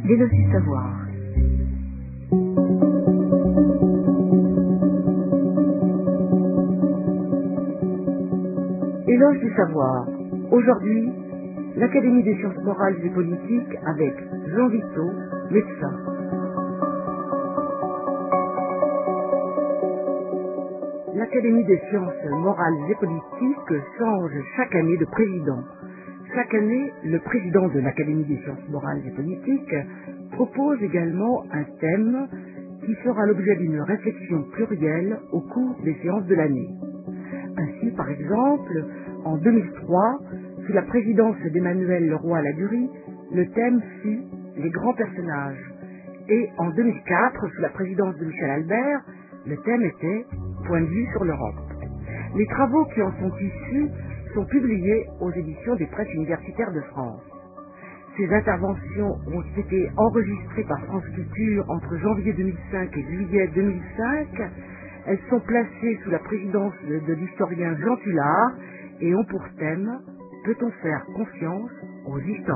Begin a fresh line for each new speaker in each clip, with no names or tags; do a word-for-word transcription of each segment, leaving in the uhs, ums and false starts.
L'éloge du savoir. Éloge du savoir. Aujourd'hui, l'Académie des sciences morales et politiques avec Jean Vito, médecin. L'Académie des sciences morales et politiques change chaque année de président. Chaque année, le président de l'Académie des sciences morales et politiques propose également un thème qui fera l'objet d'une réflexion plurielle au cours des séances de l'année. Ainsi, par exemple, en deux mille trois, sous la présidence d'Emmanuel Leroy-Ladurie, le thème fut « Les grands personnages ». Et en deux mille quatre, sous la présidence de Michel Albert, le thème était « Point de vue sur l'Europe ». Les travaux qui en sont issus sont publiés aux éditions des presses universitaires de France. Ces interventions ont été enregistrées par France Culture entre janvier deux mille cinq et juillet deux mille cinq. Elles sont placées sous la présidence de, de l'historien Jean Tullard et ont pour thème « Peut-on faire confiance aux historiens ?»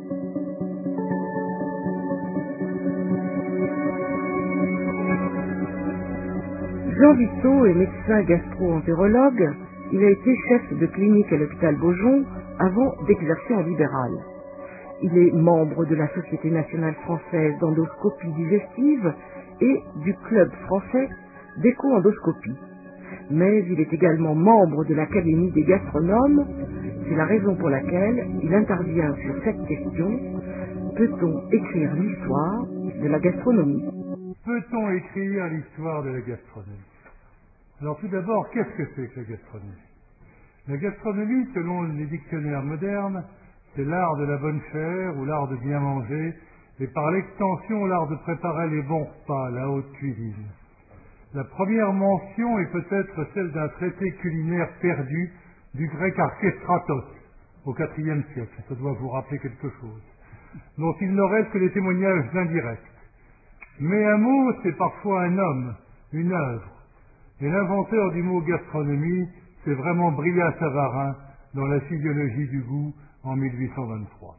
Jean Vito est médecin gastro-entérologue. Il a été chef de clinique à l'hôpital Beaujon avant d'exercer en libéral. Il est membre de la Société nationale française d'endoscopie digestive et du Club français d'écho-endoscopie. Mais il est également membre de l'Académie des gastronomes. C'est la raison pour laquelle il intervient sur cette question. Peut-on écrire l'histoire de la gastronomie ?
Peut-on écrire l'histoire de la gastronomie ? Alors tout d'abord, qu'est-ce que c'est que la gastronomie ? La gastronomie, selon les dictionnaires modernes, c'est l'art de la bonne chère ou l'art de bien manger, et par l'extension l'art de préparer les bons repas, la haute cuisine. La première mention est peut-être celle d'un traité culinaire perdu du grec archestratos au quatrième siècle, ça doit vous rappeler quelque chose, dont il ne reste que des témoignages indirects. Mais un mot, c'est parfois un homme, une œuvre. Et l'inventeur du mot gastronomie, c'est vraiment Brillat-Savarin dans la physiologie du goût en mille huit cent vingt-trois.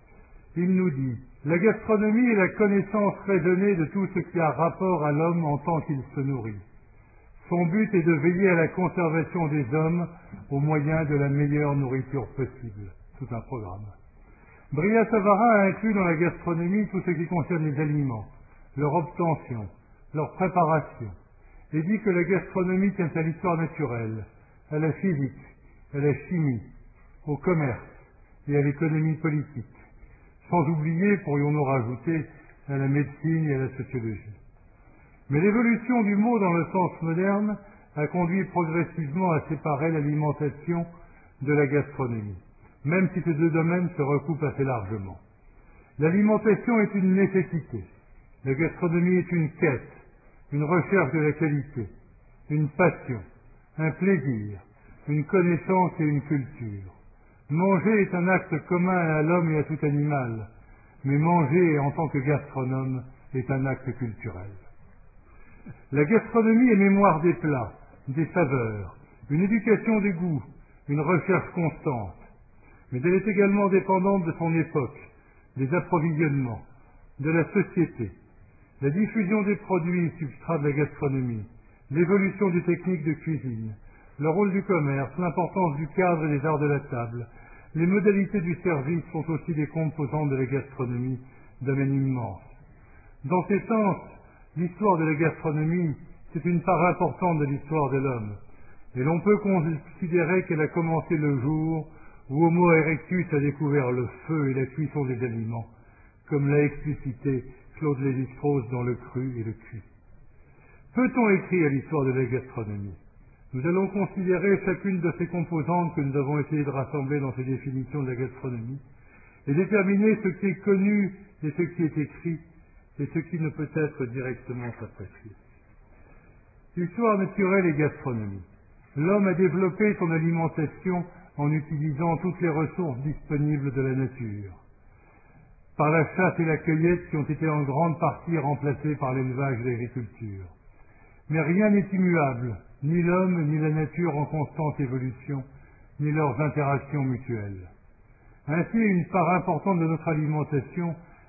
Il nous dit « La gastronomie est la connaissance raisonnée de tout ce qui a rapport à l'homme en tant qu'il se nourrit. Son but est de veiller à la conservation des hommes au moyen de la meilleure nourriture possible. » Tout un programme. Brillat-Savarin a inclus dans la gastronomie tout ce qui concerne les aliments, leur obtention, leur préparation, et dit que la gastronomie tient à l'histoire naturelle, à la physique, à la chimie, au commerce et à l'économie politique, sans oublier, pourrions-nous rajouter, à la médecine et à la sociologie. Mais l'évolution du mot dans le sens moderne a conduit progressivement à séparer l'alimentation de la gastronomie, même si ces deux domaines se recoupent assez largement. L'alimentation est une nécessité, la gastronomie est une quête, une recherche de la qualité, une passion, un plaisir, une connaissance et une culture. Manger est un acte commun à l'homme et à tout animal, mais manger en tant que gastronome est un acte culturel. La gastronomie est mémoire des plats, des saveurs, une éducation des goûts, une recherche constante, mais elle est également dépendante de son époque, des approvisionnements, de la société, la diffusion des produits substrats de la gastronomie, l'évolution des techniques de cuisine, le rôle du commerce, l'importance du cadre et des arts de la table, les modalités du service sont aussi des composantes de la gastronomie, domaine immense. Dans ces sens, l'histoire de la gastronomie, c'est une part importante de l'histoire de l'homme, et l'on peut considérer qu'elle a commencé le jour où Homo erectus a découvert le feu et la cuisson des aliments, comme l'a explicité Claude Lévi-Strauss dans Le Cru et le Cuit. Peut-on écrire l'histoire de la gastronomie ? Nous allons considérer chacune de ces composantes que nous avons essayé de rassembler dans ces définitions de la gastronomie et déterminer ce qui est connu et ce qui est écrit et ce qui ne peut être directement apprécié. Histoire naturelle et gastronomie. L'homme a développé son alimentation en utilisant toutes les ressources disponibles de la nature, par la chasse et la cueillette qui ont été en grande partie remplacées par l'élevage et l'agriculture. Mais rien n'est immuable, ni l'homme, ni la nature en constante évolution, ni leurs interactions mutuelles. Ainsi, une part importante de notre alimentation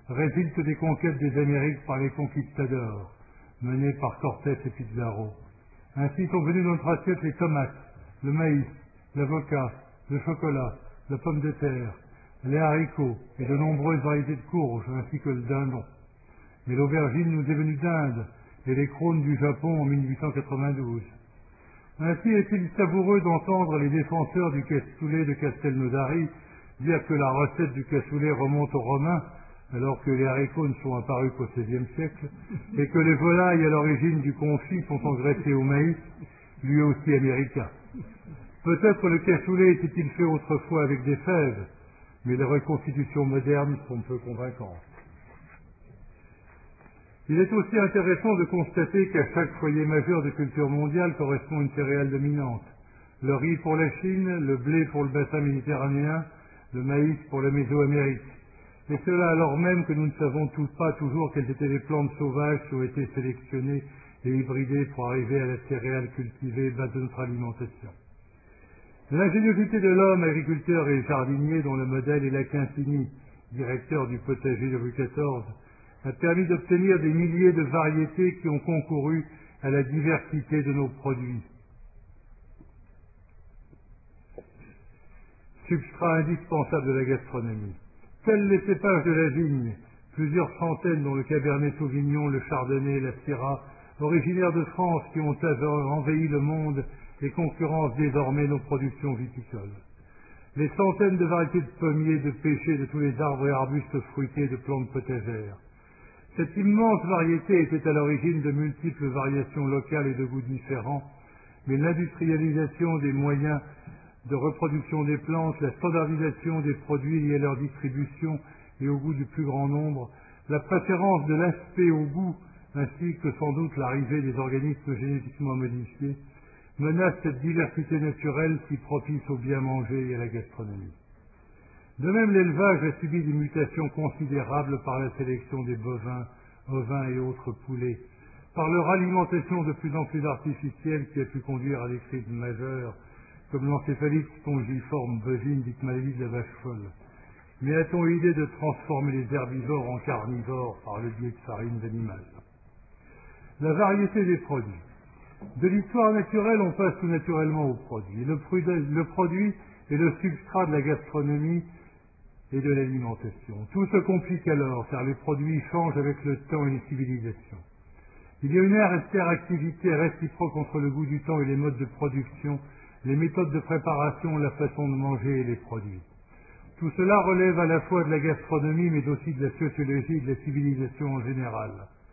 résulte des conquêtes des Amériques par les conquistadors, menés par Cortés et Pizarro. Ainsi sont venus dans notre assiette les tomates, le maïs, l'avocat, le chocolat, la pomme de terre, les haricots et de nombreuses variétés de courges, ainsi que le dindon. Mais l'aubergine nous est venue d'Inde et les crônes du Japon en mille huit cent quatre-vingt-douze. Ainsi est-il savoureux d'entendre les défenseurs du cassoulet de Castelnaudary dire que la recette du cassoulet remonte aux Romains, alors que les haricots ne sont apparus qu'au seizième siècle, et que les volailles à l'origine du confit sont engraissées au maïs, lui aussi américain. Peut-être le cassoulet était-il fait autrefois avec des fèves, mais les reconstitutions modernes sont peu convaincantes. Il est aussi intéressant de constater qu'à chaque foyer majeur de culture mondiale correspond une céréale dominante. Le riz pour la Chine, le blé pour le bassin méditerranéen, le maïs pour la Mésoamérique. Et cela alors même que nous ne savons tous pas toujours quelles étaient les plantes sauvages qui ont été sélectionnées et hybridées pour arriver à la céréale cultivée, base de notre alimentation. L'ingéniosité de l'homme, agriculteur et jardinier, dont le modèle est Lacquintini, directeur du potager de Louis quatorze, a permis d'obtenir des milliers de variétés qui ont concouru à la diversité de nos produits. Substrat indispensable de la gastronomie. Tels les cépages de la vigne, plusieurs centaines dont le Cabernet Sauvignon, le Chardonnay, la Syrah, originaires de France qui ont envahi le monde et concurrencent désormais nos productions viticoles. Les centaines de variétés de pommiers, de pêchers, de tous les arbres et arbustes fruités, de plantes potagères. Cette immense variété était à l'origine de multiples variations locales et de goûts différents, mais l'industrialisation des moyens de reproduction des plantes, la standardisation des produits liés à leur distribution et au goût du plus grand nombre, la préférence de l'aspect au goût, ainsi que sans doute l'arrivée des organismes génétiquement modifiés, menacent cette diversité naturelle si propice au bien manger et à la gastronomie. De même, l'élevage a subi des mutations considérables par la sélection des bovins, ovins et autres poulets, par leur alimentation de plus en plus artificielle qui a pu conduire à des crises majeures, comme l'encéphalite spongiforme bovine dite maladie de la vache folle. Mais a-t-on eu idée de transformer les herbivores en carnivores par le biais de farines animales? La variété des produits. De l'histoire naturelle, on passe tout naturellement au produit. Le, le produit est le substrat de la gastronomie et de l'alimentation. Tout se complique alors, car les produits changent avec le temps et les civilisations. Il y a une interactivité réciproque entre le goût du temps et les modes de production, les méthodes de préparation, la façon de manger et les produits. Tout cela relève à la fois de la gastronomie, mais aussi de la sociologie et de la civilisation en général.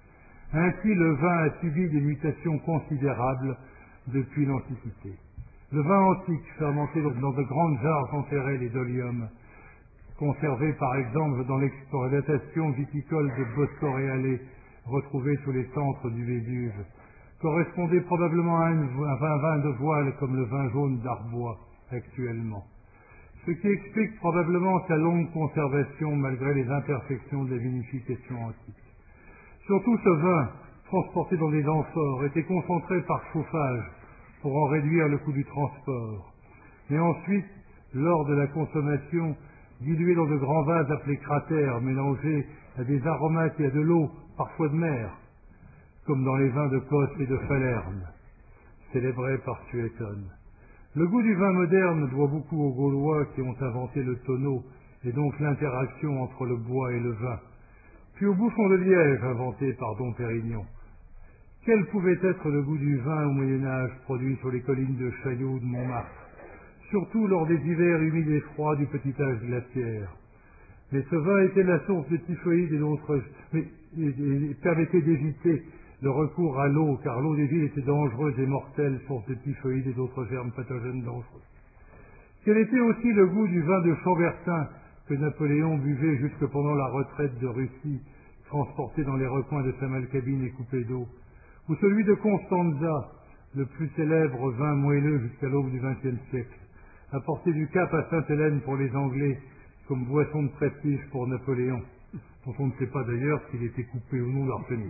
Ainsi, le vin a subi des mutations considérables depuis l'Antiquité. Le vin antique, fermenté dans de grandes jarres enterrées les d'olium, conservé par exemple dans l'exploitation viticole de Boscoréalais, retrouvée sous les centres du Vésuve, correspondait probablement à un vin, vin de voile comme le vin jaune d'Arbois actuellement. Ce qui explique probablement sa longue conservation malgré les imperfections de la vinification antique. Surtout ce vin, transporté dans des amphores, était concentré par chauffage pour en réduire le coût du transport. Et ensuite, lors de la consommation, dilué dans de grands vases appelés cratères, mélangés à des aromates et à de l'eau, parfois de mer, comme dans les vins de Cos et de Falerne, célébrés par Suétone. Le goût du vin moderne doit beaucoup aux Gaulois qui ont inventé le tonneau et donc l'interaction entre le bois et le vin, puis au bouchon de liège inventé par Dom Pérignon. Quel pouvait être le goût du vin au Moyen-Âge produit sur les collines de Chaillot ou de Montmartre, surtout lors des hivers humides et froids du petit âge glaciaire. Mais ce vin était la source de typhoïde et d'autres, mais il permettait d'éviter le recours à l'eau, car l'eau des villes était dangereuse et mortelle, source de typhoïde et d'autres germes pathogènes dangereux. Quel était aussi le goût du vin de Chambertin que Napoléon buvait jusque pendant la retraite de Russie, transporté dans les recoins de sa Malcabine et coupé d'eau, ou celui de Constanza, le plus célèbre vin moelleux jusqu'à l'aube du vingtième siècle, apporté du Cap à Sainte-Hélène pour les Anglais, comme boisson de prestige pour Napoléon, dont on ne sait pas d'ailleurs s'il était coupé ou non d'arsenic.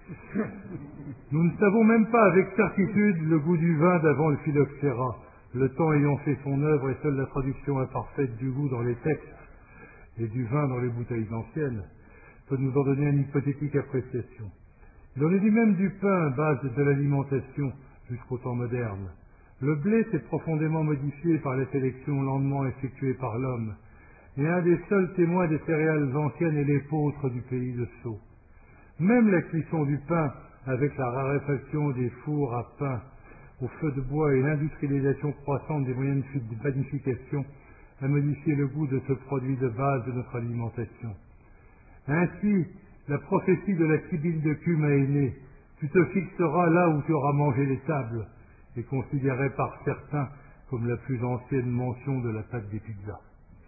Nous ne savons même pas avec certitude le goût du vin d'avant le phylloxéra, le temps ayant fait son œuvre et seule la traduction imparfaite du goût dans les textes et du vin dans les bouteilles anciennes peut nous en donner une hypothétique appréciation. Il en est du même du pain, base de l'alimentation, jusqu'au temps moderne. Le blé s'est profondément modifié par la sélection lentement effectuée par l'homme, et un des seuls témoins des céréales anciennes est l'épeautre du pays de Sceaux. Même la cuisson du pain, avec la raréfaction des fours à pain au feu de bois et l'industrialisation croissante des moyens de panification, a modifié le goût de ce produit de base de notre alimentation. Ainsi, la prophétie de la sibylle de Cumes est née. Tu te fixeras là où tu auras mangé les tables, et considérée par certains comme la plus ancienne mention de la table des pizzas.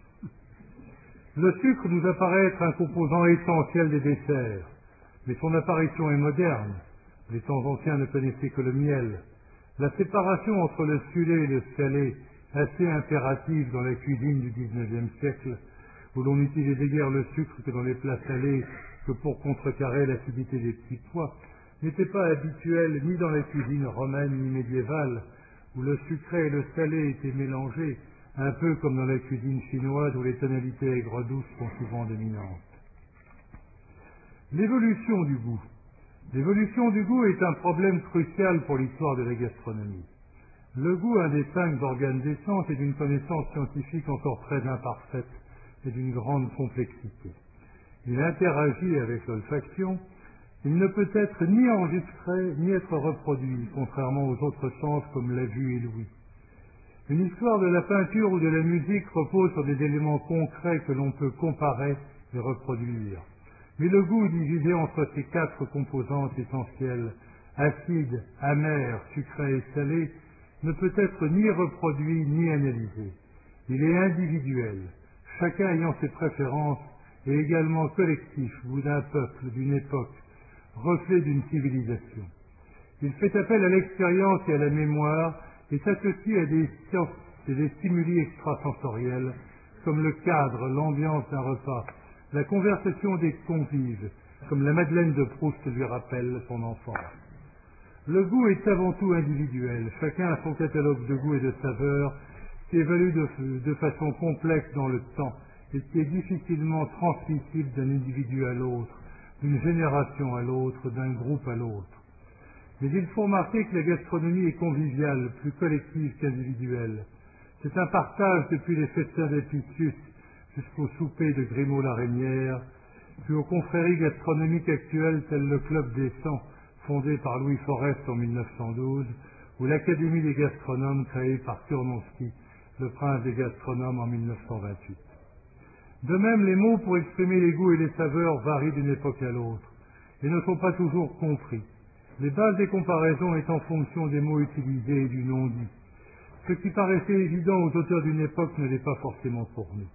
Le sucre nous apparaît être un composant essentiel des desserts, mais son apparition est moderne. Les temps anciens ne connaissaient que le miel. La séparation entre le sucré et le salé, assez impérative dans la cuisine du dix-neuvième siècle, où l'on n'utilisait guère le sucre que dans les plats salés que pour contrecarrer l'acidité des petits pois, n'était pas habituelle ni dans la cuisine romaine ni médiévale, où le sucré et le salé étaient mélangés, un peu comme dans la cuisine chinoise où les tonalités aigres-douces sont souvent dominantes. L'évolution du goût. L'évolution du goût est un problème crucial pour l'histoire de la gastronomie. Le goût, un des cinq organes des sens, est d'une connaissance scientifique encore très imparfaite et d'une grande complexité. Il interagit avec l'olfaction. Il ne peut être ni enregistré ni être reproduit, contrairement aux autres sens comme la vue et l'ouïe. Une histoire de la peinture ou de la musique repose sur des éléments concrets que l'on peut comparer et reproduire. Mais le goût, divisé entre ces quatre composantes essentielles, acide, amer, sucré et salé, ne peut être ni reproduit ni analysé. Il est individuel, chacun ayant ses préférences, et également collectif, goût d'un peuple, d'une époque, reflet d'une civilisation. Il fait appel à l'expérience et à la mémoire et s'associe à des sciences et des stimuli extrasensoriels, comme le cadre, l'ambiance d'un repas, la conversation des convives, comme la Madeleine de Proust lui rappelle son enfance. Le goût est avant tout individuel, chacun a son catalogue de goûts et de saveurs qui évalue de, de façon complexe dans le temps et qui est difficilement transmissible d'un individu à l'autre, d'une génération à l'autre, d'un groupe à l'autre. Mais il faut remarquer que la gastronomie est conviviale, plus collective qu'individuelle. C'est un partage depuis les festins d'Épicius jusqu'au souper de Grimaud-la-Reynière, puis aux confréries gastronomiques actuelles telles le Club des cent, fondé par Louis Forest en mille neuf cent douze, ou l'Académie des gastronomes créée par Kurnowski, le prince des gastronomes en mille neuf cent vingt-huit. De même, les mots pour exprimer les goûts et les saveurs varient d'une époque à l'autre, et ne sont pas toujours compris. Les bases des comparaisons est en fonction des mots utilisés et du non-dit. Ce qui paraissait évident aux auteurs d'une époque ne l'est pas forcément pour nous.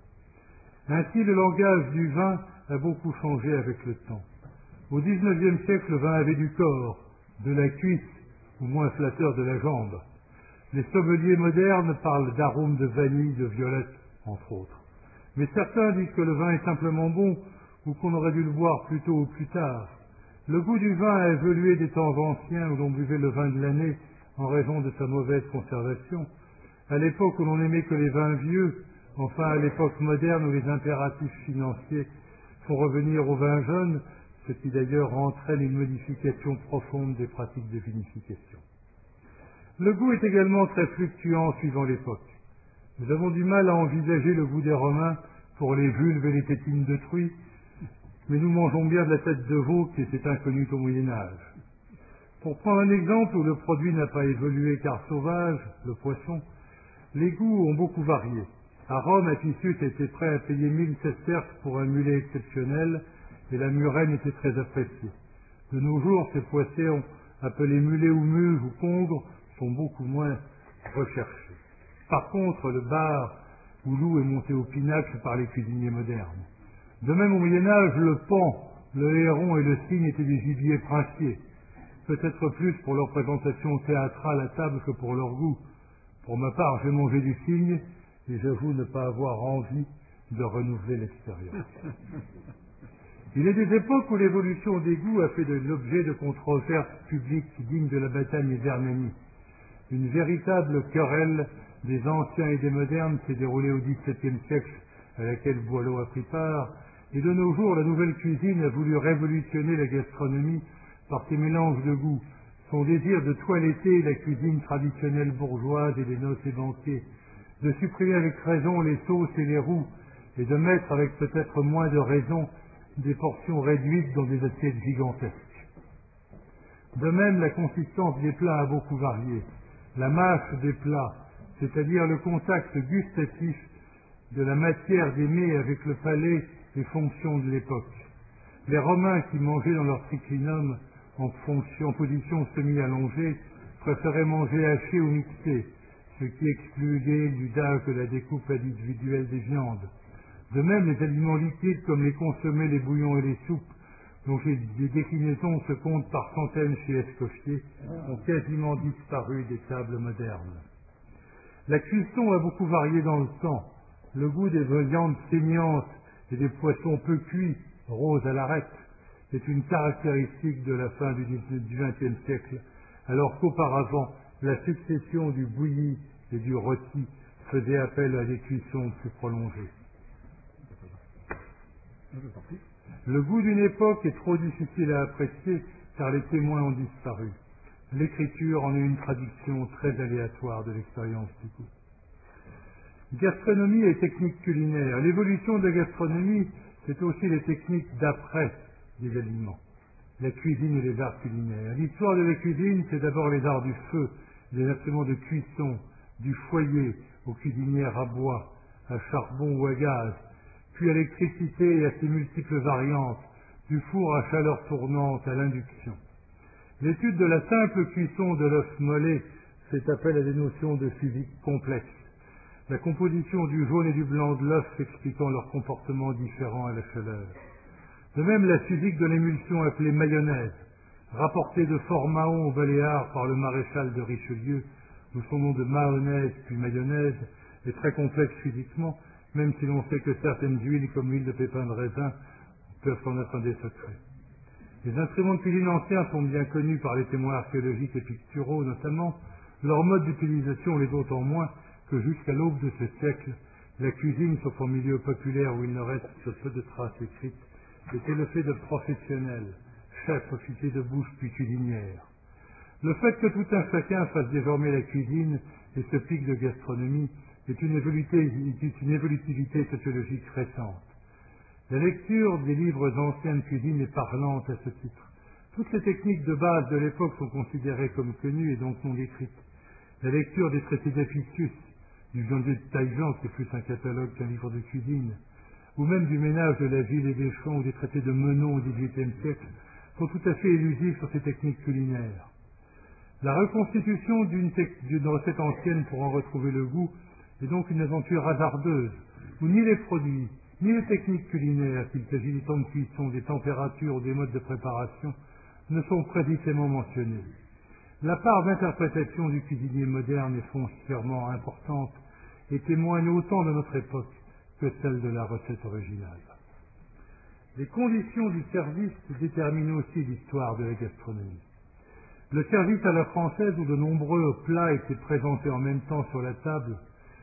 Ainsi, le langage du vin a beaucoup changé avec le temps. Au dix-neuvième siècle, le vin avait du corps, de la cuisse, ou moins flatteur de la jambe. Les sommeliers modernes parlent d'arômes de vanille, de violette, entre autres. Mais certains disent que le vin est simplement bon, ou qu'on aurait dû le boire plus tôt ou plus tard. Le goût du vin a évolué des temps anciens où l'on buvait le vin de l'année en raison de sa mauvaise conservation, à l'époque où l'on n'aimait que les vins vieux, enfin à l'époque moderne où les impératifs financiers font revenir au vin jeune, ce qui d'ailleurs entraîne une modification profonde des pratiques de vinification. Le goût est également très fluctuant suivant l'époque. Nous avons du mal à envisager le goût des Romains pour les vulves et les tétines de truie, mais nous mangeons bien de la tête de veau qui était inconnue au Moyen-Âge. Pour prendre un exemple où le produit n'a pas évolué car sauvage, le poisson, les goûts ont beaucoup varié. À Rome, Apicius était prêt à payer mille sesterces pour un mulet exceptionnel et la murène était très appréciée. De nos jours, ces poissons appelés mulets ou mules ou congres sont beaucoup moins recherchés. Par contre, le bar ou loup est monté au pinacle par les cuisiniers modernes. De même, au Moyen-Âge, le paon, le héron et le cygne étaient des gibiers princiers, peut-être plus pour leur présentation théâtrale à table que pour leur goût. Pour ma part, j'ai mangé du cygne et j'avoue ne pas avoir envie de renouveler l'expérience. Il est des époques où l'évolution des goûts a fait de l'objet de controverses publiques dignes de la bataille d'Hernani. Une véritable querelle des anciens et des modernes s'est déroulée au dix-septième siècle, à laquelle Boileau a pris part, Et de nos jours, la nouvelle cuisine a voulu révolutionner la gastronomie par ses mélanges de goûts, son désir de toiletter la cuisine traditionnelle bourgeoise et des noces et banquets, de supprimer avec raison les sauces et les roux, et de mettre avec peut-être moins de raison des portions réduites dans des assiettes gigantesques. De même, la consistance des plats a beaucoup varié. La mâche des plats, c'est-à-dire le contact gustatif de la matière des mets avec le palais et fonction de l'époque. Les Romains qui mangeaient dans leur triclinum en, fonction, en position semi-allongée préféraient manger haché ou mixé, ce qui excluait l'usage de la découpe individuelle des viandes. De même, les aliments liquides comme les consommés, les bouillons et les soupes, dont les déclinaisons se comptent par centaines chez Escoffier, ont quasiment disparu des tables modernes. La cuisson a beaucoup varié dans le temps. Le goût des viandes saignantes et des poissons peu cuits, roses à l'arête, est une caractéristique de la fin du vingtième siècle, alors qu'auparavant, la succession du bouilli et du rôti faisait appel à des cuissons plus prolongées. Le goût d'une époque est trop difficile à apprécier car les témoins ont disparu. L'écriture en est une traduction très aléatoire de l'expérience du goût. Gastronomie et techniques culinaires. L'évolution de la gastronomie, c'est aussi les techniques d'après des aliments, la cuisine et les arts culinaires. L'histoire de la cuisine, c'est d'abord les arts du feu, les instruments de cuisson, du foyer aux cuisinières à bois, à charbon ou à gaz, puis à l'électricité et à ses multiples variantes, du four à chaleur tournante à l'induction. L'étude de la simple cuisson de l'œuf mollet fait appel à des notions de physique complexes. La composition du jaune et du blanc de l'œuf expliquant leur comportement différent à la chaleur. De même, la physique de l'émulsion appelée mayonnaise, rapportée de Fort Mahon au Baléares par le maréchal de Richelieu, d'où son nom de mahonnaise puis mayonnaise, est très complexe physiquement, même si l'on sait que certaines huiles, comme l'huile de pépins de raisin, peuvent en être des secrets. Les instruments de cuisine anciens sont bien connus par les témoins archéologiques et picturaux notamment. Leur mode d'utilisation l'est d'autant moins que jusqu'à l'aube de ce siècle, la cuisine, sauf en milieu populaire où il ne reste que peu de traces écrites, était le fait de professionnels, chefs, officiers de bouche puis cuisinières. Le fait que tout un chacun fasse désormais la cuisine et ce pic de gastronomie est une, est une évolutivité sociologique récente. La lecture des livres anciens de cuisine est parlante à ce titre. Toutes les techniques de base de l'époque sont considérées comme connues et donc non décrites. La lecture des traités d'Apicius, du Janvier de Taillejean, qui est plus un catalogue qu'un livre de cuisine, ou même du ménage de la ville et des champs ou des traités de Menon au dix-huitième siècle, sont tout à fait élusifs sur ces techniques culinaires. La reconstitution d'une, d'une recette ancienne pour en retrouver le goût est donc une aventure hasardeuse, où ni les produits, ni les techniques culinaires, qu'il s'agit des temps de cuisson, des températures ou des modes de préparation, ne sont précisément mentionnés. La part d'interprétation du cuisinier moderne est foncièrement importante et témoigne autant de notre époque que celle de la recette originale. Les conditions du service déterminent aussi l'histoire de la gastronomie. Le service à la française, où de nombreux plats étaient présentés en même temps sur la table,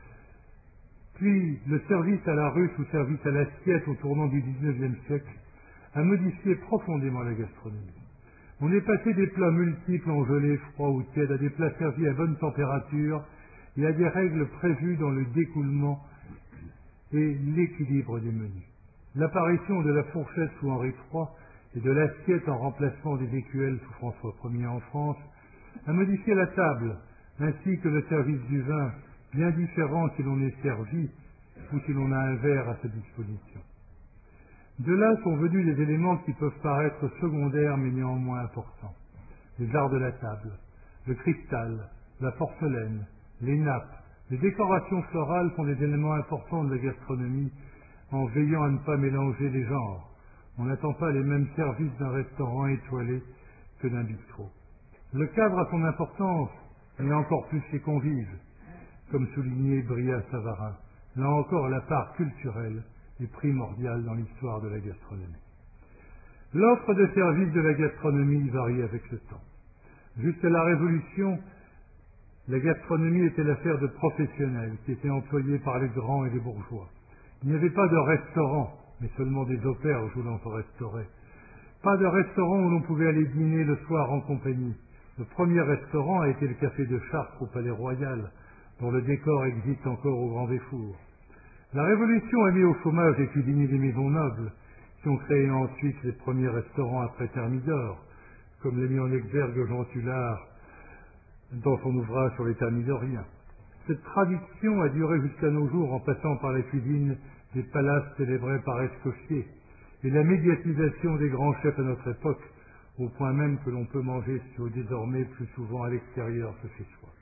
puis le service à la russe ou service à l'assiette au tournant du dix-neuvième siècle, a modifié profondément la gastronomie. On est passé des plats multiples en gelée, froid ou tiède à des plats servis à bonne température et à des règles prévues dans le découlement et l'équilibre des menus. L'apparition de la fourchette sous Henri trois et de l'assiette en remplacement des écuelles sous François Ier en France a modifié la table, ainsi que le service du vin, bien différent si l'on est servi ou si l'on a un verre à sa disposition. De là sont venus des éléments qui peuvent paraître secondaires mais néanmoins importants. Les arts de la table, le cristal, la porcelaine, les nappes, les décorations florales sont des éléments importants de la gastronomie en veillant à ne pas mélanger les genres. On n'attend pas les mêmes services d'un restaurant étoilé que d'un bistrot. Le cadre a son importance, mais encore plus les convives, comme soulignait Brillat-Savarin. Là encore, la part culturelle est primordiale dans l'histoire de la gastronomie. L'offre de services de la gastronomie varie avec le temps. Jusqu'à la Révolution, la gastronomie était l'affaire de professionnels qui étaient employés par les grands et les bourgeois. Il n'y avait pas de restaurant mais seulement des auberges où l'on se restaurait. Pas de restaurant où l'on pouvait aller dîner le soir en compagnie. Le premier restaurant a été le café de Chartres au Palais Royal, dont le décor existe encore au Grand Défour. La Révolution a mis au chômage les cuisiniers des maisons nobles, qui ont créé ensuite les premiers restaurants après Thermidor, comme l'a mis en exergue Jean Tullard dans son ouvrage sur les Thermidoriens. Cette tradition a duré jusqu'à nos jours en passant par la cuisine des palaces célébrés par Escoffier et la médiatisation des grands chefs à notre époque, au point même que l'on peut manger désormais plus souvent à l'extérieur que chez soi.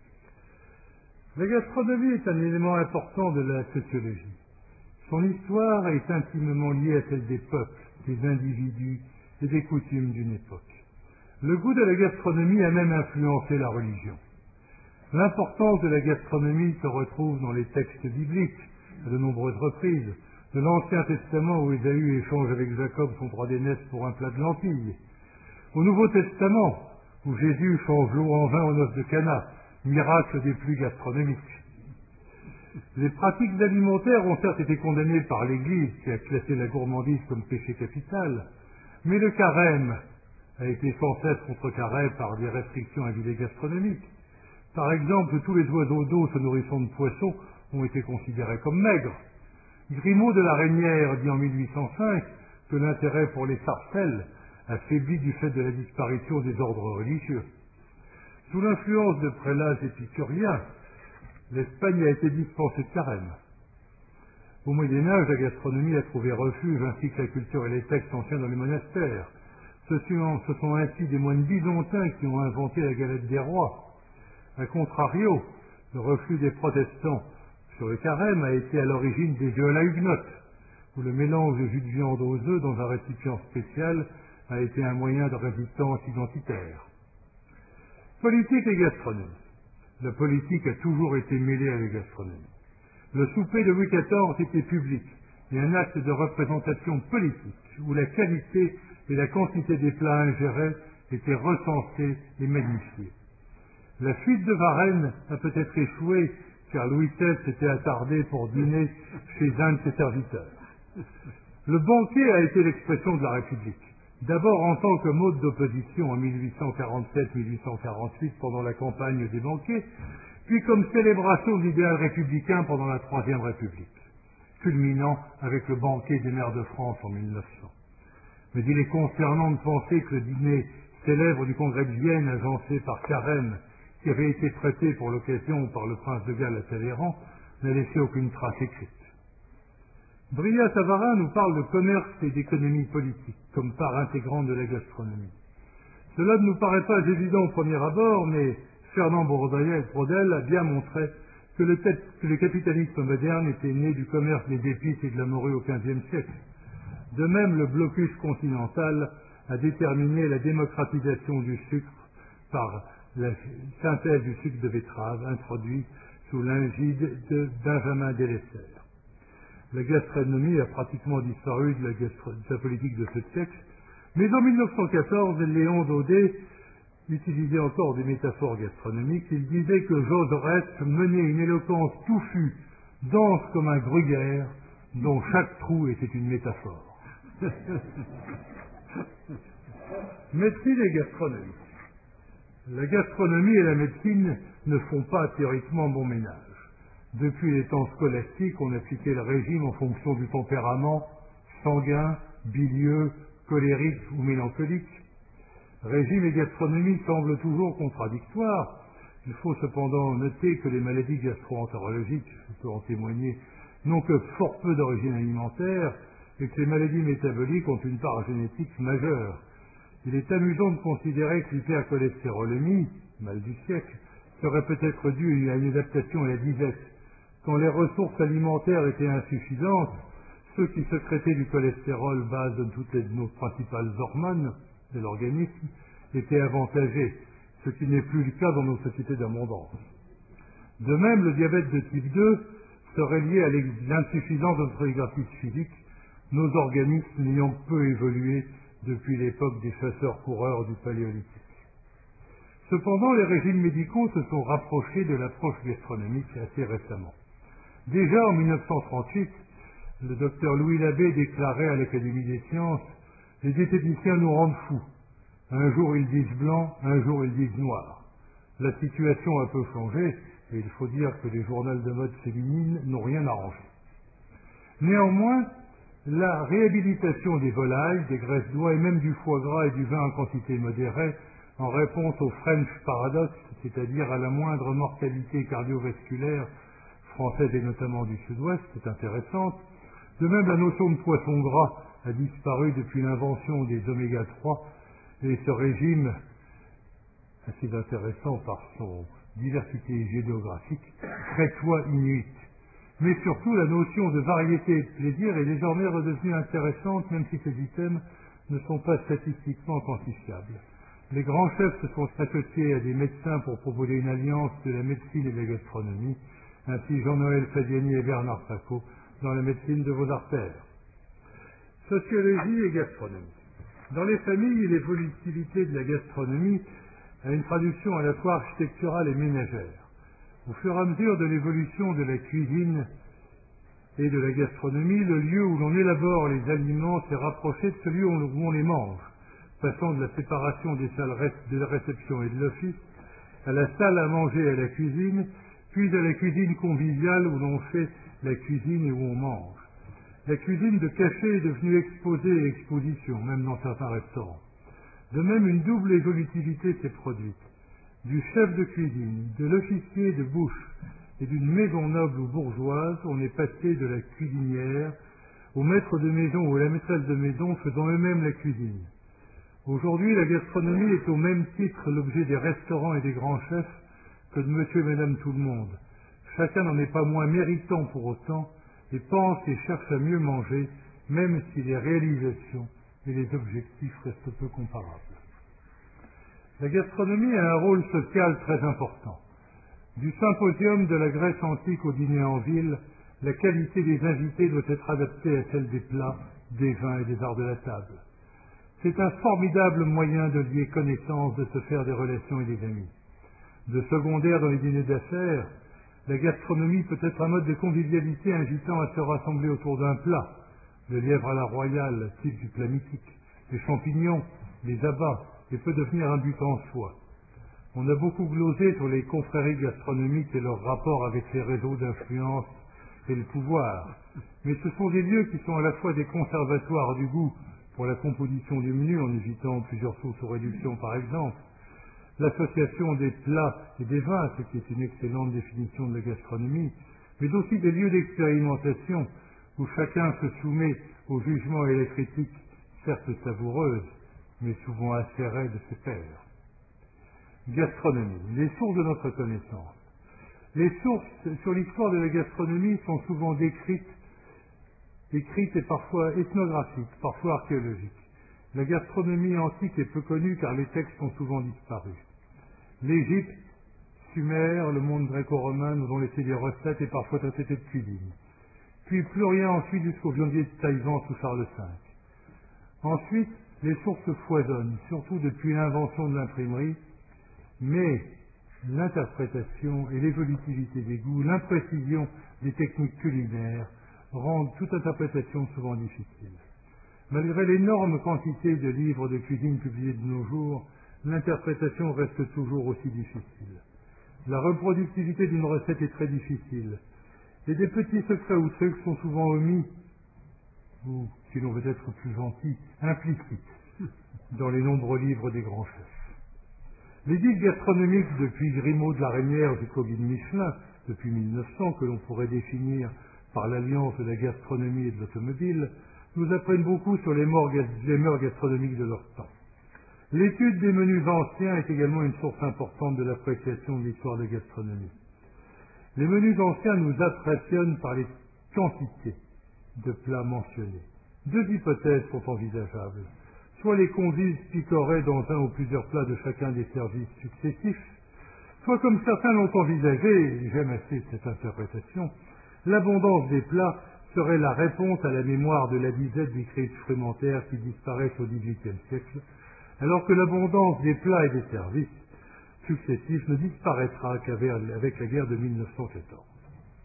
La gastronomie est un élément important de la sociologie. Son histoire est intimement liée à celle des peuples, des individus et des coutumes d'une époque. Le goût de la gastronomie a même influencé la religion. L'importance de la gastronomie se retrouve dans les textes bibliques, à de nombreuses reprises, de l'Ancien Testament où Ésaü échange avec Jacob son droit d'aînesse pour un plat de lentilles, au Nouveau Testament où Jésus change l'eau en vin aux noces de Cana, miracle des plus gastronomiques. Les pratiques alimentaires ont certes été condamnées par l'Église qui a classé la gourmandise comme péché capital, mais le carême a été sans cesse contrecarré par des restrictions à visée gastronomique. Par exemple, tous les oiseaux d'eau se nourrissant de poissons ont été considérés comme maigres. Grimaud de la Reynière dit en mille huit cent cinq que l'intérêt pour les sarcelles a faibli du fait de la disparition des ordres religieux. Sous l'influence de prélats épicuriens, l'Espagne a été dispensée de carême. Au Moyen-Âge, la gastronomie a trouvé refuge ainsi que la culture et les textes anciens dans les monastères. Ce sont ainsi des moines byzantins qui ont inventé la galette des rois. A contrario, le reflux des protestants sur le carême a été à l'origine des jeux à la huguenote, où le mélange de jus de viande aux œufs dans un récipient spécial a été un moyen de résistance identitaire. Politique et gastronomie. La politique a toujours été mêlée à la gastronomie. Le souper de Louis quatorze était public et un acte de représentation politique, où la qualité et la quantité des plats ingérés étaient recensés et magnifiés. La fuite de Varennes a peut-être échoué car Louis seize s'était attardé pour dîner chez un de ses serviteurs. Le banquet a été l'expression de la République, d'abord en tant que mode d'opposition en mille huit cent quarante-sept mille huit cent quarante-huit pendant la campagne des banquets, puis comme célébration de l'idéal républicain pendant la Troisième République, culminant avec le banquet des maires de France en mille neuf cents. Mais il est concernant de penser que le dîner célèbre du Congrès de Vienne, agencé par Carême, qui avait été prêté pour l'occasion par le prince de Galles à Talleyrand, n'a laissé aucune trace écrite. Brillat-Savarin nous parle de commerce et d'économie politique, comme part intégrante de la gastronomie. Cela ne nous paraît pas évident au premier abord, mais Fernand Braudel a bien montré que le, que le capitalisme moderne était né du commerce des épices et de la morue au quinzième siècle. De même, le blocus continental a déterminé la démocratisation du sucre par la synthèse du sucre de betterave introduit sous l'égide de Benjamin Delessert. La gastronomie a pratiquement disparu de la, gastro... de la politique de ce siècle, mais en mille neuf cent quatorze, Léon Daudet utilisait encore des métaphores gastronomiques. Il disait que Joseph menait une éloquence touffue, dense comme un gruyère, dont chaque trou était une métaphore. Médecine et gastronomie. La gastronomie et la médecine ne font pas théoriquement bon ménage. Depuis les temps scolastiques, on appliquait le régime en fonction du tempérament sanguin, bilieux, colérique ou mélancolique. Régime et gastronomie semblent toujours contradictoires. Il faut cependant noter que les maladies gastro-entérologiques, je peux en témoigner, n'ont que fort peu d'origine alimentaire et que les maladies métaboliques ont une part génétique majeure. Il est amusant de considérer que l'hypercholestérolémie, mal du siècle, serait peut-être due à une adaptation à la disette. Quand les ressources alimentaires étaient insuffisantes, ceux qui sécrétaient du cholestérol, base de toutes les, nos principales hormones de l'organisme, étaient avantagés, ce qui n'est plus le cas dans nos sociétés d'abondance. De même, le diabète de type deux serait lié à l'insuffisance de notre exercice physique, nos organismes n'ayant peu évolué depuis l'époque des chasseurs-coureurs du Paléolithique. Cependant, les régimes médicaux se sont rapprochés de l'approche gastronomique assez récemment. Déjà en mille neuf cent trente-huit, Le docteur Louis Labbé déclarait à l'Académie des sciences « Les diététiciens nous rendent fous. Un jour ils disent blanc, un jour ils disent noir. » La situation a peu changé, et il faut dire que les journaux de mode féminines n'ont rien arrangé. Néanmoins, la réhabilitation des volailles, des graisses d'oie et même du foie gras et du vin en quantité modérée, en réponse au French paradoxe, c'est-à-dire à la moindre mortalité cardiovasculaire française et notamment du sud-ouest, est intéressante. De même, la notion de poisson gras a disparu depuis l'invention des oméga trois, et ce régime, assez intéressant par son diversité géographique, crétois inuit. Mais surtout, la notion de variété et de plaisir est désormais redevenue intéressante, même si ces items ne sont pas statistiquement quantifiables. Les grands chefs se sont associés à des médecins pour proposer une alliance de la médecine et de la gastronomie, ainsi Jean-Noël Fabiani et Bernard Pacot dans la médecine de vos artères. Sociologie et gastronomie. Dans les familles, l'évolutivité de la gastronomie a une traduction à la fois architecturale et ménagère. Au fur et à mesure de l'évolution de la cuisine et de la gastronomie, le lieu où l'on élabore les aliments s'est rapproché de celui où on les mange, passant de la séparation des salles de la réception et de l'office à la salle à manger et à la cuisine, puis à la cuisine conviviale où l'on fait la cuisine et où on mange. La cuisine de cachet est devenue exposée et exposition, même dans certains restaurants. De même, une double évolutivité s'est produite. Du chef de cuisine, de l'officier de bouche et d'une maison noble ou bourgeoise, on est passé de la cuisinière au maître de maison ou à la maîtresse de maison faisant eux-mêmes la cuisine. Aujourd'hui, la gastronomie est au même titre l'objet des restaurants et des grands chefs que de monsieur et madame tout le monde. Chacun n'en est pas moins méritant pour autant et pense et cherche à mieux manger, même si les réalisations et les objectifs restent peu comparables. La gastronomie a un rôle social très important. Du symposium de la Grèce antique au dîner en ville, la qualité des invités doit être adaptée à celle des plats, des vins et des arts de la table. C'est un formidable moyen de lier connaissances, de se faire des relations et des amis. De secondaire dans les dîners d'affaires, la gastronomie peut être un mode de convivialité invitant à se rassembler autour d'un plat, le lièvre à la royale, type du plat mythique, les champignons, les abats, et peut devenir un but en soi. On a beaucoup glosé sur les confréries gastronomiques et leur rapport avec les réseaux d'influence et le pouvoir, mais ce sont des lieux qui sont à la fois des conservatoires du goût pour la composition du menu en évitant plusieurs sauces aux réductions par exemple, l'association des plats et des vins, ce qui est une excellente définition de la gastronomie, mais aussi des lieux d'expérimentation où chacun se soumet au jugement et à la critique, certes savoureuse, mais souvent acérée de ses pairs. Gastronomie, les sources de notre connaissance. Les sources sur l'histoire de la gastronomie sont souvent décrites, écrites et parfois ethnographiques, parfois archéologiques. La gastronomie antique est peu connue car les textes ont souvent disparu. L'Égypte, Sumer, le monde gréco-romain nous ont laissé des recettes et parfois traités de cuisine. Puis plus rien ensuite jusqu'au Viollier de Taïwan sous Charles cinq. Ensuite, les sources foisonnent, surtout depuis l'invention de l'imprimerie, mais l'interprétation et l'évolutivité des goûts, l'imprécision des techniques culinaires rendent toute interprétation souvent difficile. Malgré l'énorme quantité de livres de cuisine publiés de nos jours, l'interprétation reste toujours aussi difficile. La reproductivité d'une recette est très difficile, et des petits secrets ou trucs sont souvent omis, ou, si l'on veut être plus gentil, implicites, dans les nombreux livres des grands chefs. Les guides gastronomiques depuis Grimaud de la Reynière jusqu'au guide Michelin, depuis mille neuf cents, que l'on pourrait définir par l'alliance de la gastronomie et de l'automobile, nous apprennent beaucoup sur les mœurs gastronomiques de leur temps. L'étude des menus anciens est également une source importante de l'appréciation de l'histoire de la gastronomie. Les menus anciens nous impressionnent par les quantités de plats mentionnés. Deux hypothèses sont envisageables. Soit les convives picoraient dans un ou plusieurs plats de chacun des services successifs, soit comme certains l'ont envisagé, et j'aime assez cette interprétation, l'abondance des plats serait la réponse à la mémoire de la disette des crises frumentaires qui disparaissent au dix-huitième siècle, alors que l'abondance des plats et des services successifs ne disparaîtra qu'avec la guerre de mille neuf cent quatorze.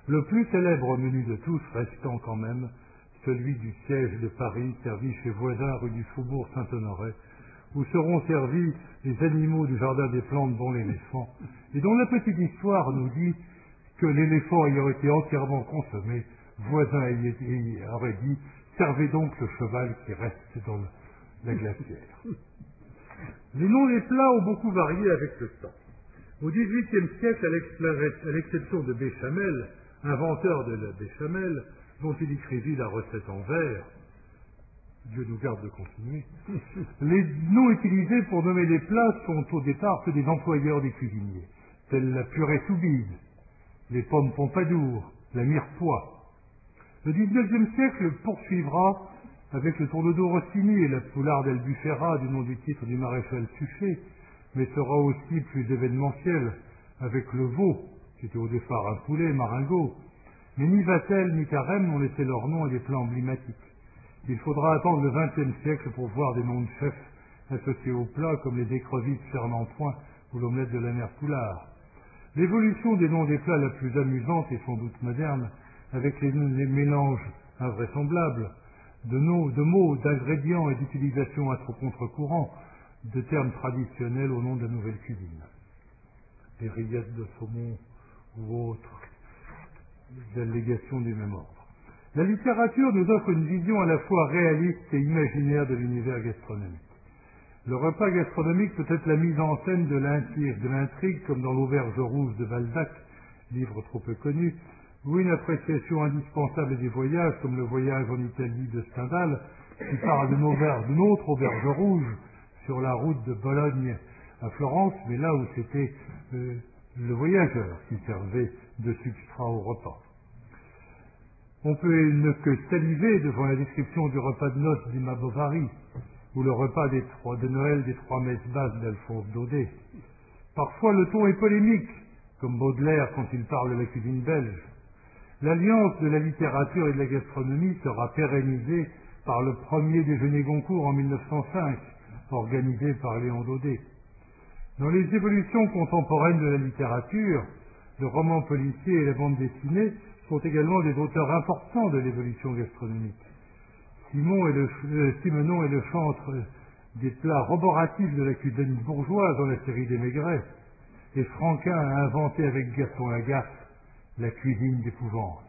le plus célèbre menu de tous restant quand même celui du siège de Paris, servi chez Voisin rue du Faubourg Saint-Honoré, où seront servis les animaux du jardin des plantes, dont l'éléphant, et dont la petite histoire nous dit que l'éléphant ayant été entièrement consommé, Voisin aurait dit « servez donc le cheval qui reste dans la glacière ». Les noms des plats ont beaucoup varié avec le temps. Au dix-huitième siècle, à l'exception de Béchamel, inventeur de la béchamel, dont il écrivit la recette en vers, Dieu nous garde de continuer, les noms utilisés pour nommer les plats sont au départ ceux des employeurs des cuisiniers, tels la purée Soubise, les pommes Pompadour, la mirepoix. Le dix-neuvième siècle poursuivra avec le tourne-dos Rossini et la poularde Albufera, du nom du titre du maréchal Suchet, mais sera aussi plus événementiel avec le veau, qui était au départ un poulet, maringot. Mais ni Vatel ni Carême n'ont laissé leur nom à des plats emblématiques. Il faudra attendre le vingtième siècle pour voir des noms de chefs associés aux plats, comme les écrevisses Fernand Point ou l'omelette de la mère Poulard. L'évolution des noms des plats la plus amusante et sans doute moderne, avec les, les mélanges invraisemblables de, noms, de mots, d'ingrédients et d'utilisation à contre-courant de termes traditionnels au nom de la nouvelle cuisine. Les rillettes de saumon ou autres allégations du même ordre. La littérature nous offre une vision à la fois réaliste et imaginaire de l'univers gastronomique. Le repas gastronomique peut être la mise en scène de l'intrigue, de l'intrigue comme dans l'Auberge rouge de Balzac, livre trop peu connu, ou une appréciation indispensable des voyages, comme le voyage en Italie de Stendhal, qui parle d'une auberge, d'une autre auberge rouge sur la route de Bologne à Florence, mais là où c'était euh, le voyageur qui servait de substrat au repas. On peut ne que saliver devant la description du repas de noces d'Emma Bovary, ou le repas des trois, de Noël des trois messes basses d'Alphonse Daudet. Parfois le ton est polémique, comme Baudelaire quand il parle de la cuisine belge. L'alliance de la littérature et de la gastronomie sera pérennisée par le premier déjeuner Goncourt en mille neuf cent cinq, organisé par Léon Daudet. Dans les évolutions contemporaines de la littérature, le roman policier et la bande dessinée sont également des auteurs importants de l'évolution gastronomique. Simon est le, euh, Simenon est le chantre des plats roboratifs de la cuisine bourgeoise dans la série des Maigret, et Franquin a inventé avec Gaston Lagaffe la cuisine d'épouvante.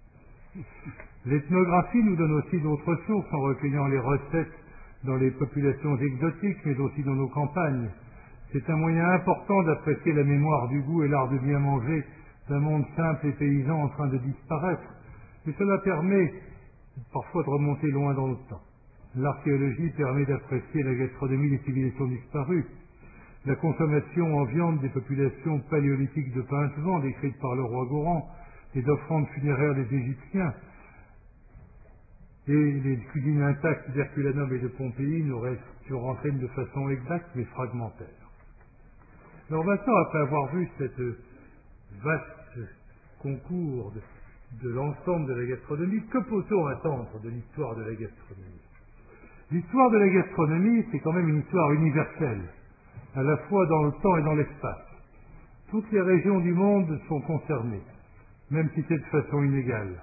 L'ethnographie nous donne aussi d'autres sources en recueillant les recettes dans les populations exotiques, mais aussi dans nos campagnes. C'est un moyen important d'apprécier la mémoire du goût et l'art de bien manger d'un monde simple et paysan en train de disparaître, mais cela permet parfois de remonter loin dans le temps. L'archéologie permet d'apprécier la gastronomie des civilisations disparues. La consommation en viande des populations paléolithiques de Pincevent, décrite par le roi Goran, les offrandes funéraires des Égyptiens, et les cuisines intactes d'Herculanum et de Pompéi nous renseignent de façon exacte mais fragmentaire. Alors maintenant, après avoir vu cette vaste concours de, de l'ensemble de la gastronomie, que peut-on attendre de l'histoire de la gastronomie? L'histoire de la gastronomie, c'est quand même une histoire universelle, à la fois dans le temps et dans l'espace. Toutes les régions du monde sont concernées, même si c'est de façon inégale.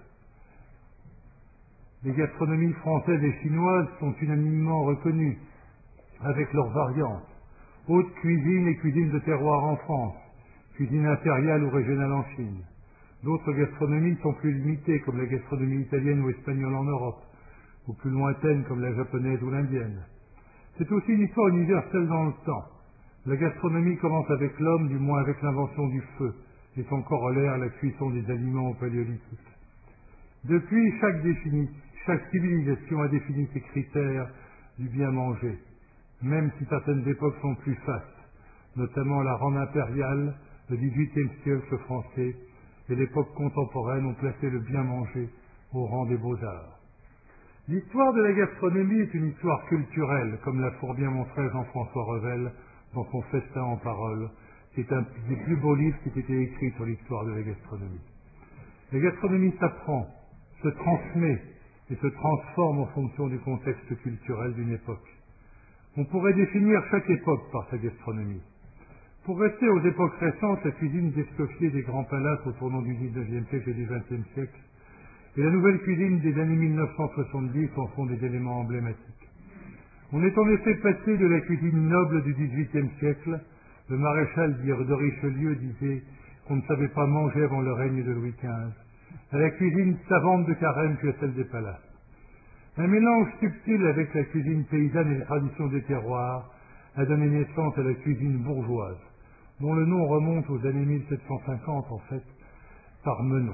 Les gastronomies françaises et chinoises sont unanimement reconnues, avec leurs variantes. Haute cuisine et cuisine de terroir en France, cuisine impériale ou régionale en Chine. D'autres gastronomies sont plus limitées, comme la gastronomie italienne ou espagnole en Europe, ou plus lointaines, comme la japonaise ou l'indienne. C'est aussi une histoire universelle dans le temps. La gastronomie commence avec l'homme, du moins avec l'invention du feu, et son corollaire, la cuisson des aliments au paléolithique. Depuis, chaque, défini, chaque civilisation a défini ses critères du bien manger, même si certaines époques sont plus fastes, notamment la Rome impériale, le dix-huitième siècle français, et l'époque contemporaine ont placé le bien manger au rang des beaux-arts. L'histoire de la gastronomie est une histoire culturelle, comme l'a fort bien montré Jean-François Revel dans son Festin en paroles, qui est un des plus beaux livres qui ait été écrit sur l'histoire de la gastronomie. La gastronomie s'apprend, se transmet et se transforme en fonction du contexte culturel d'une époque. On pourrait définir chaque époque par sa gastronomie. Pour rester aux époques récentes, la cuisine d'Escoffier des grands palaces au tournant du dix-neuvième siècle et du vingtième siècle, et la nouvelle cuisine des années mille neuf cent soixante-dix en sont des éléments emblématiques. On est en effet passé de la cuisine noble du dix-huitième siècle. Le maréchal de Richelieu disait qu'on ne savait pas manger avant le règne de Louis quinze, à la cuisine savante de Carême puis à celle des palaces. Un mélange subtil avec la cuisine paysanne et les traditions des terroirs a donné naissance à la cuisine bourgeoise, dont le nom remonte aux années mille sept cent cinquante en fait, par Menon.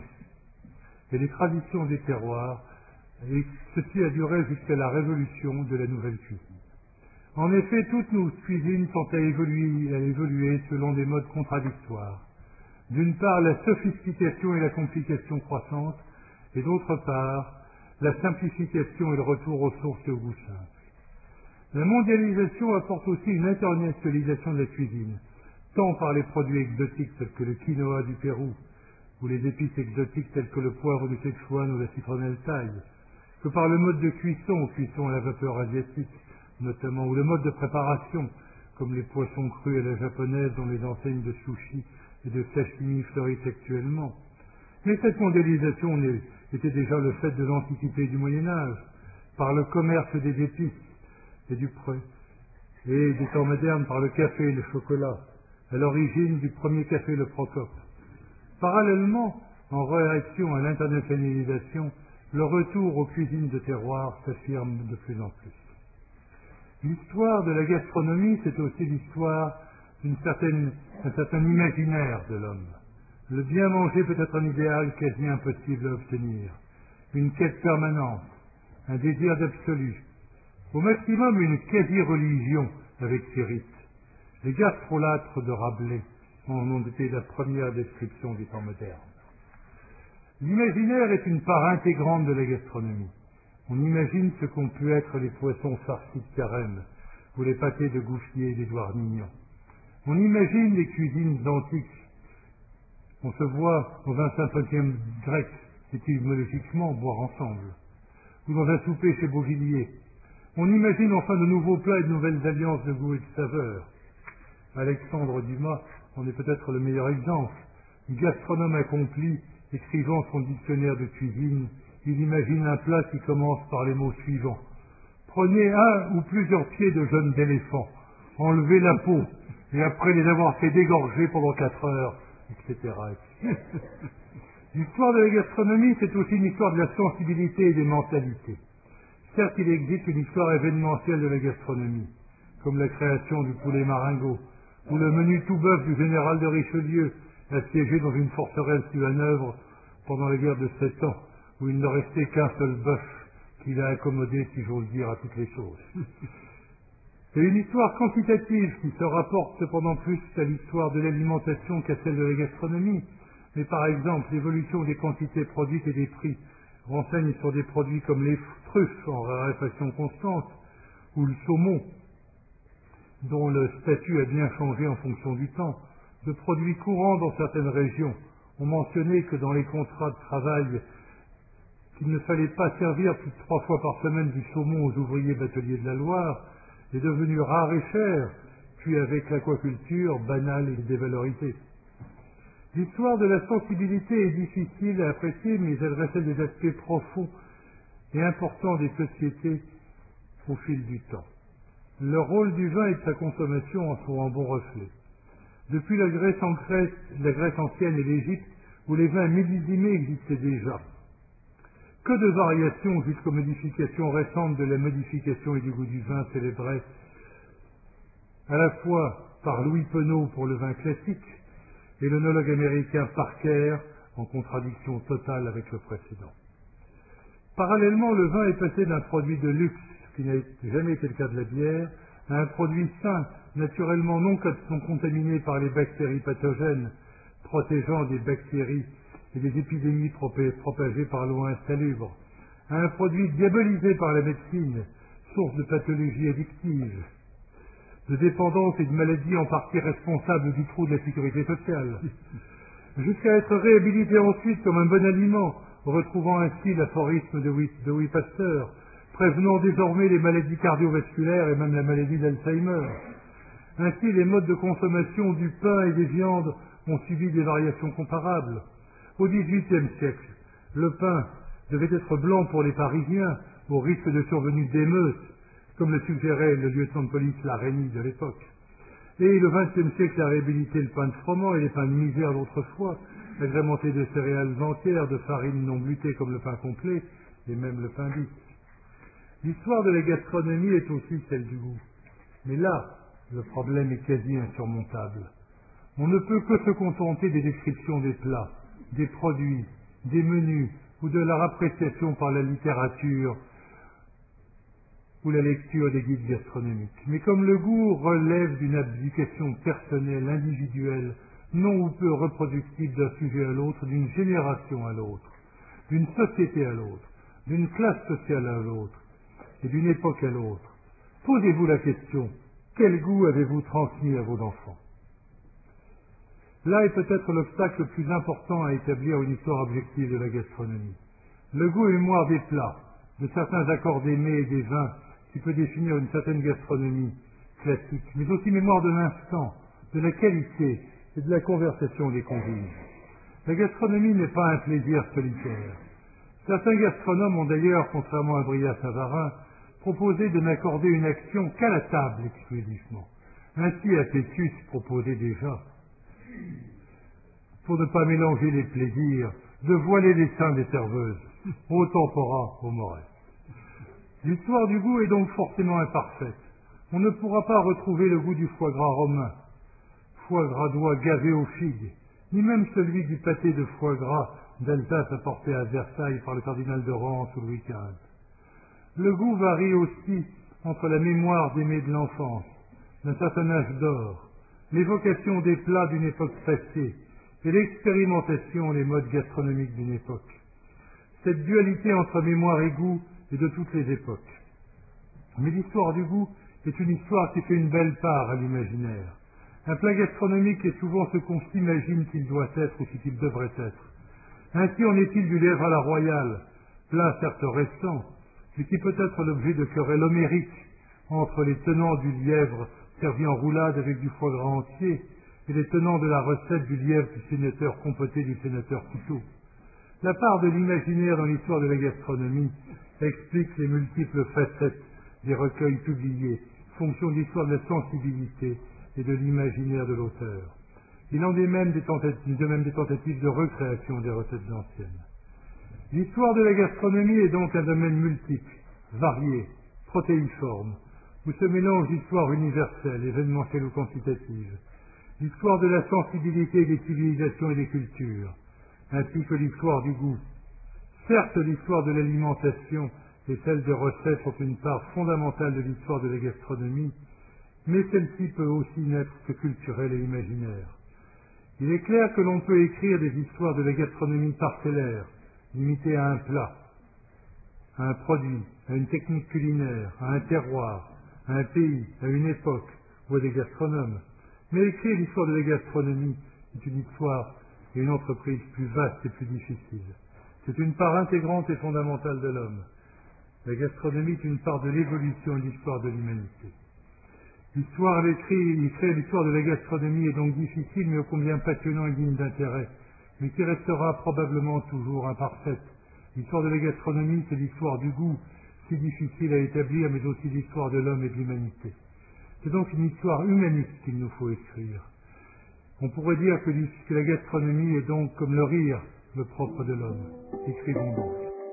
Et les traditions des terroirs, et ceci a duré jusqu'à la révolution de la nouvelle cuisine. En effet, toutes nos cuisines sont à évoluer, à évoluer selon des modes contradictoires. D'une part, la sophistication et la complication croissante, et d'autre part, la simplification et le retour aux sources et au goût simple. La mondialisation apporte aussi une internationalisation de la cuisine, tant par les produits exotiques tels que le quinoa du Pérou, ou les épices exotiques telles que le poivre du Sichuan ou la citronnelle thaï, que par le mode de cuisson, cuisson à la vapeur asiatique notamment, ou le mode de préparation, comme les poissons crus à la japonaise dont les enseignes de sushi et de sashimi fleurissent actuellement. Mais cette mondialisation était déjà le fait de l'Antiquité et du Moyen-Âge, par le commerce des épices et du pré, et des temps modernes par le café et le chocolat, à l'origine du premier café le Procope. Parallèlement, en réaction à l'internationalisation, le retour aux cuisines de terroir s'affirme de plus en plus. L'histoire de la gastronomie, c'est aussi l'histoire d'une certaine, d'un certain imaginaire de l'homme. Le bien manger peut être un idéal quasi impossible à obtenir, une quête permanente, un désir d'absolu, au maximum une quasi-religion avec ses rites. Les gastrolâtres de Rabelais en ont été la première description du temps moderne. L'imaginaire est une part intégrante de la gastronomie. On imagine ce qu'ont pu être les poissons farcis de Carême ou les pâtés de Gouffier et d'Édouard Mignon. On imagine les cuisines antiques. On se voit dans un cinquantième grec, étymologiquement, boire ensemble, ou dans un souper chez Beauvilliers. On imagine enfin de nouveaux plats et de nouvelles alliances de goût et de saveur. Alexandre Dumas en est peut-être le meilleur exemple. Gastronome accompli, écrivant son dictionnaire de cuisine, il imagine un plat qui commence par les mots suivants. Prenez un ou plusieurs pieds de jeunes d'éléphant, enlevez la peau, et après les avoir fait dégorger pendant quatre heures, et cetera L'histoire de la gastronomie, c'est aussi une histoire de la sensibilité et des mentalités. Certes, il existe une histoire événementielle de la gastronomie, comme la création du poulet maringot, ou le menu tout bœuf du général de Richelieu, assiégé dans une forteresse du Hanovre pendant la guerre de Sept Ans, où il ne restait qu'un seul bœuf qu'il a accommodé, si j'ose dire, à toutes les choses. C'est une histoire quantitative qui se rapporte cependant plus à l'histoire de l'alimentation qu'à celle de la gastronomie. Mais par exemple, l'évolution des quantités produites et des prix renseigne sur des produits comme les truffes en raréfaction constante ou le saumon, dont le statut a bien changé en fonction du temps, de produits courants dans certaines régions. On mentionnait que dans les contrats de travail, qu'il ne fallait pas servir plus de trois fois par semaine du saumon aux ouvriers bateliers de la Loire, est devenu rare et cher, puis avec l'aquaculture, banale et dévalorisée. L'histoire de la sensibilité est difficile à apprécier, mais elle révèle des aspects profonds et importants des sociétés au fil du temps. Le rôle du vin et de sa consommation en sont un bon reflet. Depuis la Grèce, en Grèce, la Grèce ancienne et l'Égypte, où les vins millésimés existaient déjà. Que de variations jusqu'aux modifications récentes de la modification et du goût du vin célébrées à la fois par Louis Penaud pour le vin classique et l'œnologue américain Parker, en contradiction totale avec le précédent. Parallèlement, le vin est passé d'un produit de luxe, ce qui n'a jamais été le cas de la bière, à un produit sain, naturellement non contaminé par les bactéries pathogènes, protégeant des bactéries et des épidémies propagées par l'eau insalubre, à un produit diabolisé par la médecine, source de pathologies addictives, de dépendance et de maladies en partie responsables du trou de la sécurité sociale, jusqu'à être réhabilité ensuite comme un bon aliment, retrouvant ainsi l'aphorisme de Louis Pasteur, prévenant désormais les maladies cardiovasculaires et même la maladie d'Alzheimer. Ainsi, les modes de consommation du pain et des viandes ont subi des variations comparables. Au dix-huitième siècle, le pain devait être blanc pour les Parisiens, au risque de survenue d'émeutes, comme le suggérait le lieutenant de police Larénie de l'époque. Et le vingtième siècle a réhabilité le pain de froment et les pains de misère d'autrefois, agrémentés de céréales entières, de farine non glutée comme le pain complet, et même le pain bis. L'histoire de la gastronomie est aussi celle du goût. Mais là, le problème est quasi insurmontable. On ne peut que se contenter des descriptions des plats, des produits, des menus, ou de leur appréciation par la littérature ou la lecture des guides gastronomiques. Mais comme le goût relève d'une abdication personnelle, individuelle, non ou peu reproductible d'un sujet à l'autre, d'une génération à l'autre, d'une société à l'autre, d'une classe sociale à l'autre, et d'une époque à l'autre, posez-vous la question, quel goût avez-vous transmis à vos enfants? Là est peut-être l'obstacle le plus important à établir une histoire objective de la gastronomie. Le goût et mémoire des plats, de certains accords des mets et des vins, qui peut définir une certaine gastronomie classique, mais aussi mémoire de l'instant, de la qualité et de la conversation des convives. La gastronomie n'est pas un plaisir solitaire. Certains gastronomes ont d'ailleurs, contrairement à Brillat Savarin, proposé de n'accorder une action qu'à la table exclusivement. Ainsi Apicius proposait déjà, pour ne pas mélanger les plaisirs, de voiler les seins des serveuses, au tempora, au moret. L'histoire du goût est donc forcément imparfaite. On ne pourra pas retrouver le goût du foie gras romain, foie gras d'oie gavé aux figues, ni même celui du pâté de foie gras d'Alsace apporté à Versailles par le cardinal de Reims ou Louis quinze. Le goût varie aussi entre la mémoire des mets de l'enfance, d'un certain âge d'or, l'évocation des plats d'une époque passée et l'expérimentation des modes gastronomiques d'une époque. Cette dualité entre mémoire et goût est de toutes les époques. Mais l'histoire du goût est une histoire qui fait une belle part à l'imaginaire. Un plat gastronomique est souvent ce qu'on s'imagine qu'il doit être ou ce qu'il devrait être. Ainsi en est-il du lièvre à la royale, plat certes récent, mais qui peut être l'objet de querelles homériques entre les tenants du lièvre servi en roulade avec du foie gras entier et les tenants de la recette du lièvre du sénateur compoté du sénateur couteau. La part de l'imaginaire dans l'histoire de la gastronomie explique les multiples facettes des recueils publiés, fonction de l'histoire de la sensibilité et de l'imaginaire de l'auteur. Il en est même des tentatives, de même des tentatives de recréation des recettes anciennes. L'histoire de la gastronomie est donc un domaine multiple, varié, protéiforme, où se mélangent l'histoire universelle, événementielle ou quantitative, l'histoire de la sensibilité des civilisations et des cultures, ainsi que l'histoire du goût. Certes, l'histoire de l'alimentation et celle des recettes ont une part fondamentale de l'histoire de la gastronomie, mais celle-ci peut aussi n'être que culturelle et imaginaire. Il est clair que l'on peut écrire des histoires de la gastronomie parcellaires, limitées à un plat, à un produit, à une technique culinaire, à un terroir, à un pays, à une époque, ou à des gastronomes. Mais écrire l'histoire de la gastronomie est une histoire et une entreprise plus vaste et plus difficile. C'est une part intégrante et fondamentale de l'homme. La gastronomie est une part de l'évolution et de l'histoire de l'humanité. L'histoire, l'écrit, écrire l'histoire de la gastronomie est donc difficile, mais ô combien passionnant et digne d'intérêt, mais qui restera probablement toujours imparfaite. L'histoire de la gastronomie, c'est l'histoire du goût, si difficile à établir, mais aussi l'histoire de l'homme et de l'humanité. C'est donc une histoire humaniste qu'il nous faut écrire. On pourrait dire que, que la gastronomie est donc comme le rire, le propre de l'homme. Écrivons donc.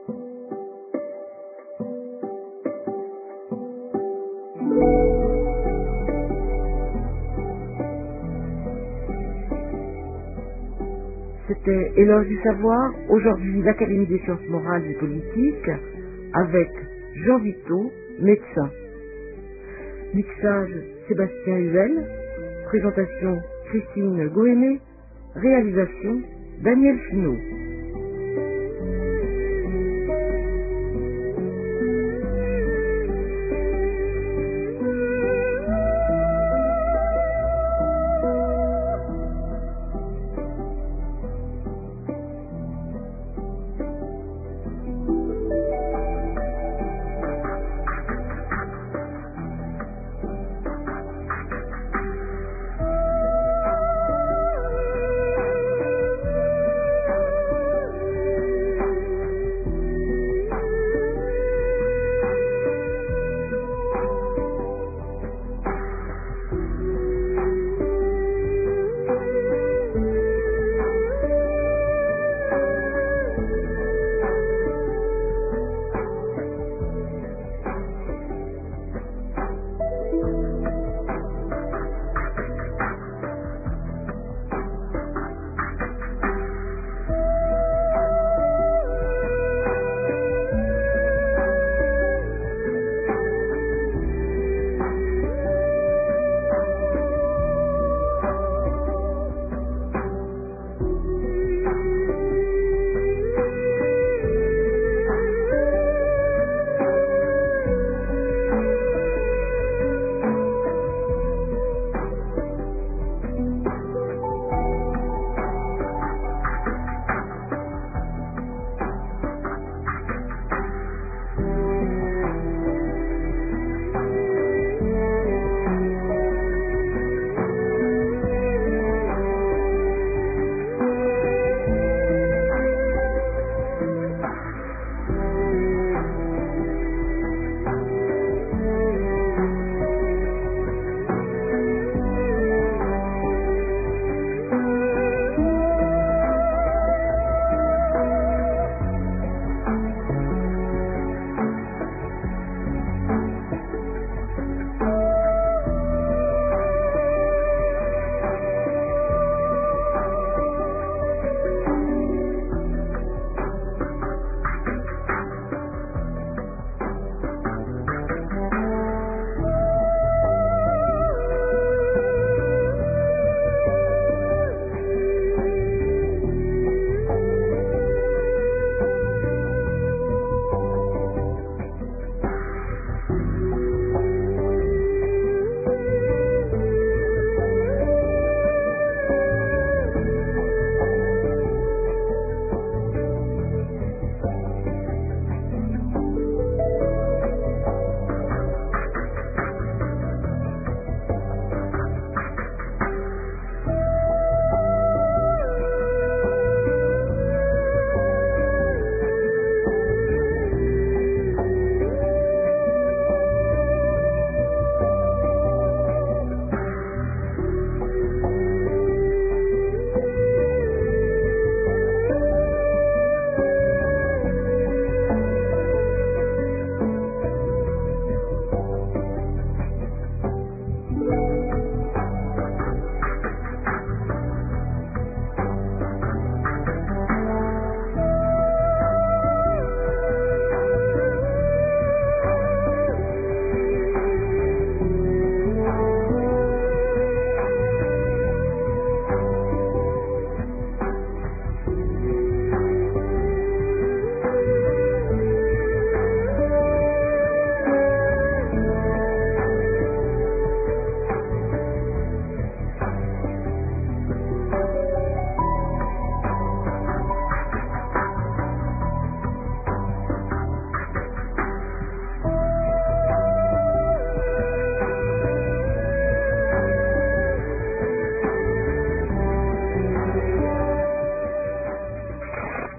C'était Éloge du savoir, aujourd'hui l'Académie des sciences morales et politiques, avec Jean Vito, médecin. Mixage Sébastien Huel, présentation Christine Gohémé, réalisation Daniel Finot.